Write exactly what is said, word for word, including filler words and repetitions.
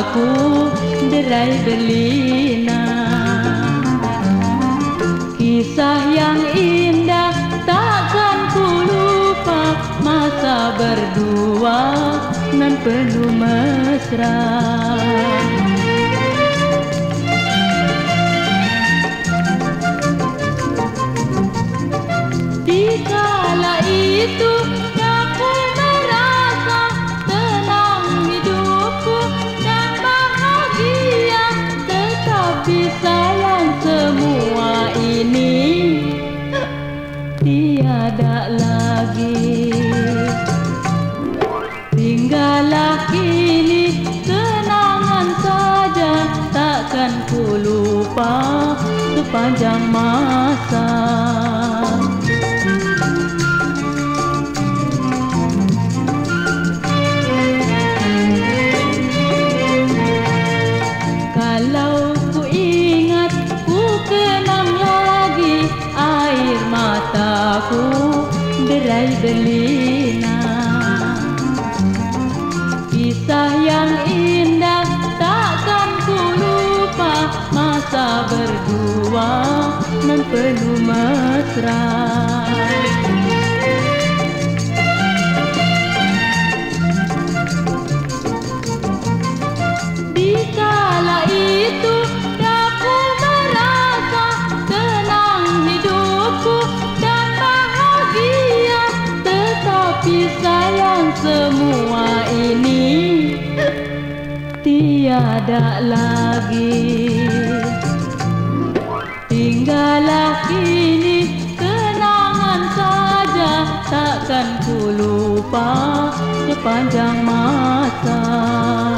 mataku derai berlina. Kisah yang indah takkan ku lupa, masa berdua nan penuh mesra. Di kala itu aku merasa tenang hidupku dan bahagia, tetapi sayang semua ini tiada lagi. Tinggallah kini kenangan saja, takkan ku lupa sepanjang masa. Kalau ku ingat, ku kenang lagi air mataku derai berlina. Kisah yang indah takkan ku lupa, masa berdua nan penuh mesra. Di kala itu aku merasa tenang hidupku dan bahagia, tetapi sayang semua ini tiada lagi. Tinggallah kini kenangan saja, takkan ku lupa sepanjang masa.